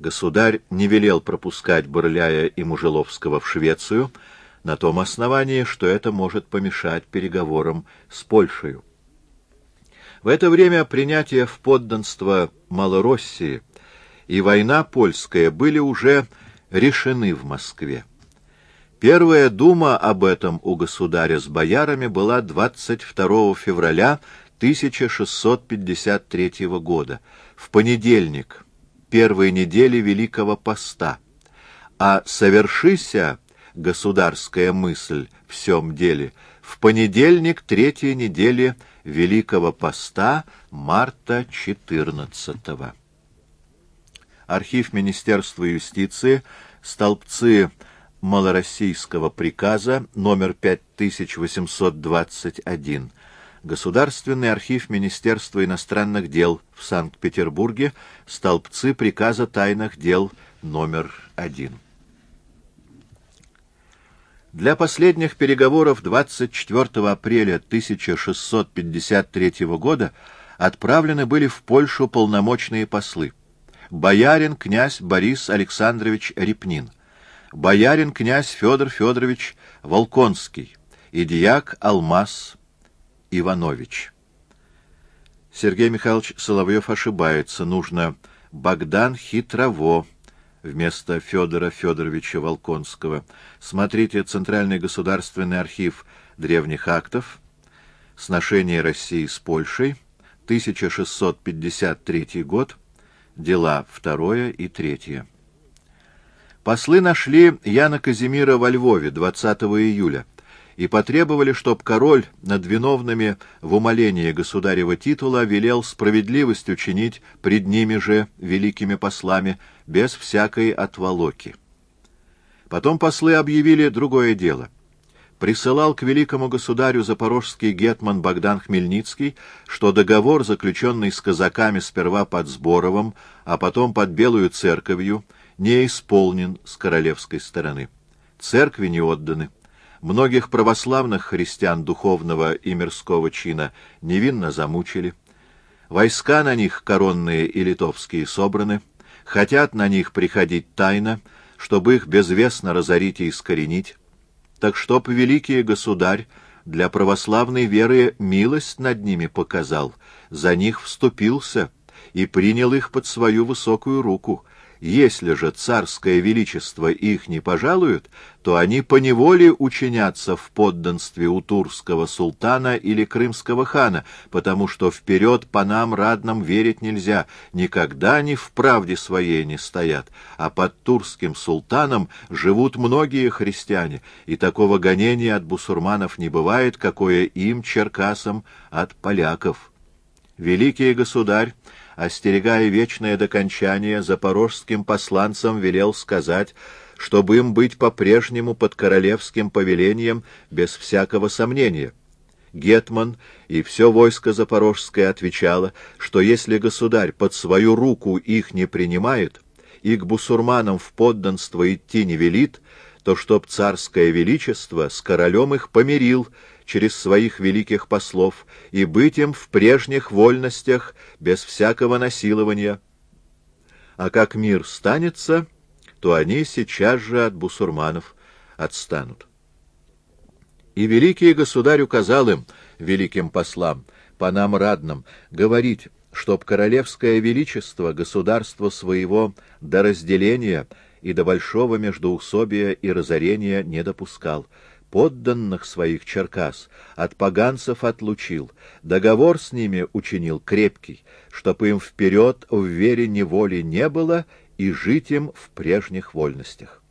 Государь не велел пропускать Барыляя и Мужеловского в Швецию на том основании, что это может помешать переговорам с Польшей. В это время принятие в подданство Малороссии и война польская были уже решены в Москве. Первая дума об этом у государя с боярами была 22 февраля 1653 года, в понедельник, первой недели Великого Поста, а совершися государская мысль в сём деле в понедельник третьей недели Великого Поста, марта 14-го. Архив Министерства юстиции, столбцы Малороссийского приказа, номер 5821, Государственный архив Министерства иностранных дел в Санкт-Петербурге, столбцы приказа тайных дел, номер 1. Для последних переговоров 24 апреля 1653 года отправлены были в Польшу полномочные послы: боярин князь Борис Александрович Репнин, боярин князь Федор Федорович Волконский и дьяк Алмаз Иванович. Сергей Михайлович Соловьев ошибается. Нужно Богдан Хитрово вместо Федора Федоровича Волконского. Смотрите Центральный государственный архив древних актов. Сношение России с Польшей. 1653 год. Дела 2 и 3. Послы нашли Яна Казимира во Львове 20 июля и потребовали, чтоб король над виновными в умалении государева титула велел справедливость учинить пред ними же великими послами без всякой отволоки. Потом послы объявили другое дело. Присылал к великому государю запорожский гетман Богдан Хмельницкий, что договор, заключенный с казаками сперва под Сборовом, а потом под Белую церковью, не исполнен с королевской стороны. Церкви не отданы. Многих православных христиан духовного и мирского чина невинно замучили. Войска на них коронные и литовские собраны, хотят на них приходить тайно, чтобы их безвестно разорить и искоренить. Так чтоб великий государь для православной веры милость над ними показал, за них вступился и принял их под свою высокую руку. Если же царское величество их не пожалует, то они поневоле учинятся в подданстве у турского султана или крымского хана, потому что вперед панам радным верить нельзя, никогда они в правде своей не стоят, а под турским султаном живут многие христиане, и такого гонения от бусурманов не бывает, какое им, черкасам, от поляков. Великий государь, остерегая вечное докончание, запорожским посланцам велел сказать, чтобы им быть по-прежнему под королевским повелением без всякого сомнения. Гетман и все войско запорожское отвечало, что если государь под свою руку их не принимает и к бусурманам в подданство идти не велит, то чтоб царское величество с королем их помирил через своих великих послов и быть им в прежних вольностях без всякого насилования. А как мир станется, то они сейчас же от бусурманов отстанут. И великий государь указал им, великим послам, панам радным, говорить, чтоб королевское величество государства своего до разделения и до большого междоусобия и разорения не допускал, подданных своих Черкас от поганцев отлучил, договор с ними учинил крепкий, чтоб им вперед в вере неволи не было и жить им в прежних вольностях.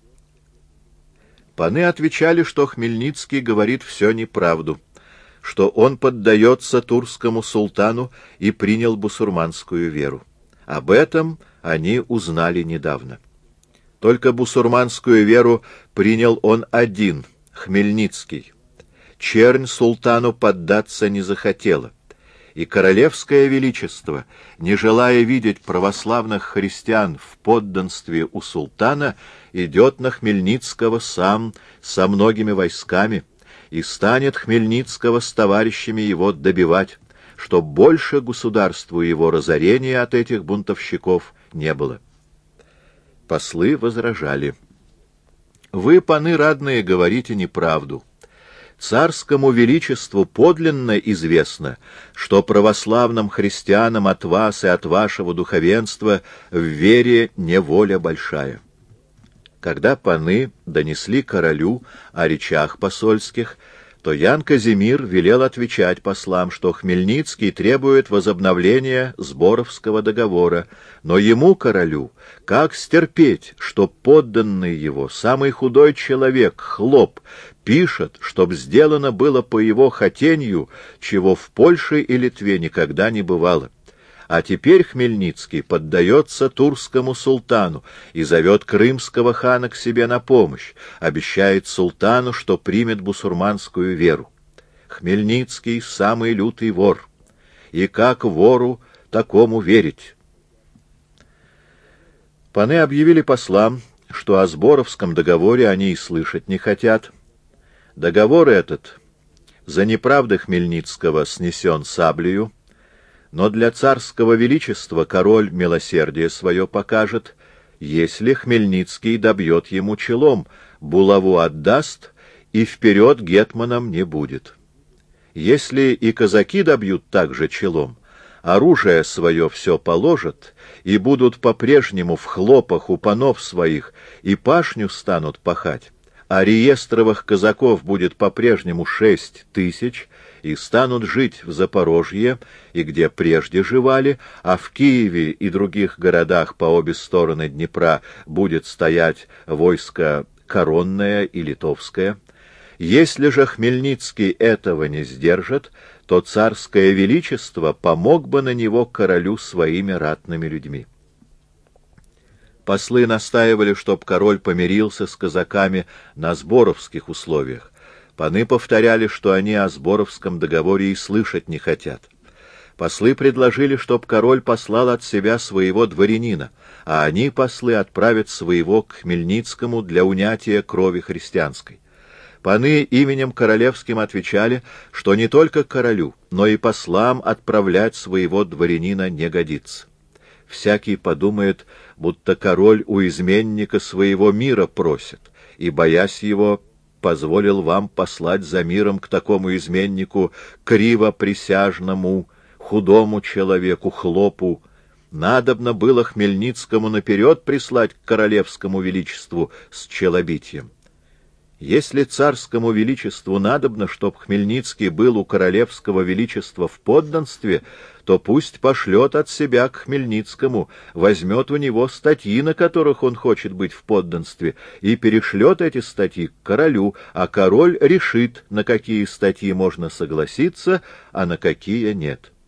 Паны отвечали, что Хмельницкий говорит все неправду, что он поддается турскому султану и принял бусурманскую веру. Об этом они узнали недавно. Только бусурманскую веру принял он один, Хмельницкий. Чернь султану поддаться не захотела, и королевское величество, не желая видеть православных христиан в подданстве у султана, идет на Хмельницкого сам со многими войсками и станет Хмельницкого с товарищами его добивать, чтоб больше государству его разорения от этих бунтовщиков не было. Послы возражали: «Вы, паны радные, говорите неправду. Царскому величеству подлинно известно, что православным христианам от вас и от вашего духовенства в вере неволя большая». Когда паны донесли королю о речах посольских, то Ян Казимир велел отвечать послам, что Хмельницкий требует возобновления Сборовского договора, но ему, королю, как стерпеть, что подданный его, самый худой человек, Хлоп, пишет, чтоб сделано было по его хотенью, чего в Польше и Литве никогда не бывало. А теперь Хмельницкий поддается турскому султану и зовет крымского хана к себе на помощь, обещает султану, что примет бусурманскую веру. Хмельницкий — самый лютый вор, и как вору такому верить? Паны объявили послам, что о Сборовском договоре они и слышать не хотят. Договор этот за неправды Хмельницкого снесен саблею, но для царского величества король милосердие свое покажет, если Хмельницкий добьет ему челом, булаву отдаст и вперед гетманом не будет. Если и казаки добьют также челом, оружие свое все положат и будут по-прежнему в хлопах у панов своих и пашню станут пахать, а реестровых казаков будет по-прежнему 6000, и станут жить в Запорожье, и где прежде живали, а в Киеве и других городах по обе стороны Днепра будет стоять войско коронное и литовское. Если же Хмельницкий этого не сдержит, то царское величество помог бы на него королю своими ратными людьми. Послы настаивали, чтоб король помирился с казаками на сборовских условиях. Паны повторяли, что они о Сборовском договоре и слышать не хотят. Послы предложили, чтоб король послал от себя своего дворянина, а они, послы, отправят своего к Хмельницкому для унятия крови христианской. Паны именем королевским отвечали, что не только королю, но и послам отправлять своего дворянина не годится. Всякий подумает, будто король у изменника своего мира просит, и, боясь его, позволил вам послать за миром к такому изменнику, кривоприсяжному, худому человеку, Хлопу. Надобно было Хмельницкому наперед прислать к королевскому величеству с челобитием. Если царскому величеству надобно, чтоб Хмельницкий был у королевского величества в подданстве, то пусть пошлет от себя к Хмельницкому, возьмет у него статьи, на которых он хочет быть в подданстве, и перешлет эти статьи к королю, а король решит, на какие статьи можно согласиться, а на какие нет.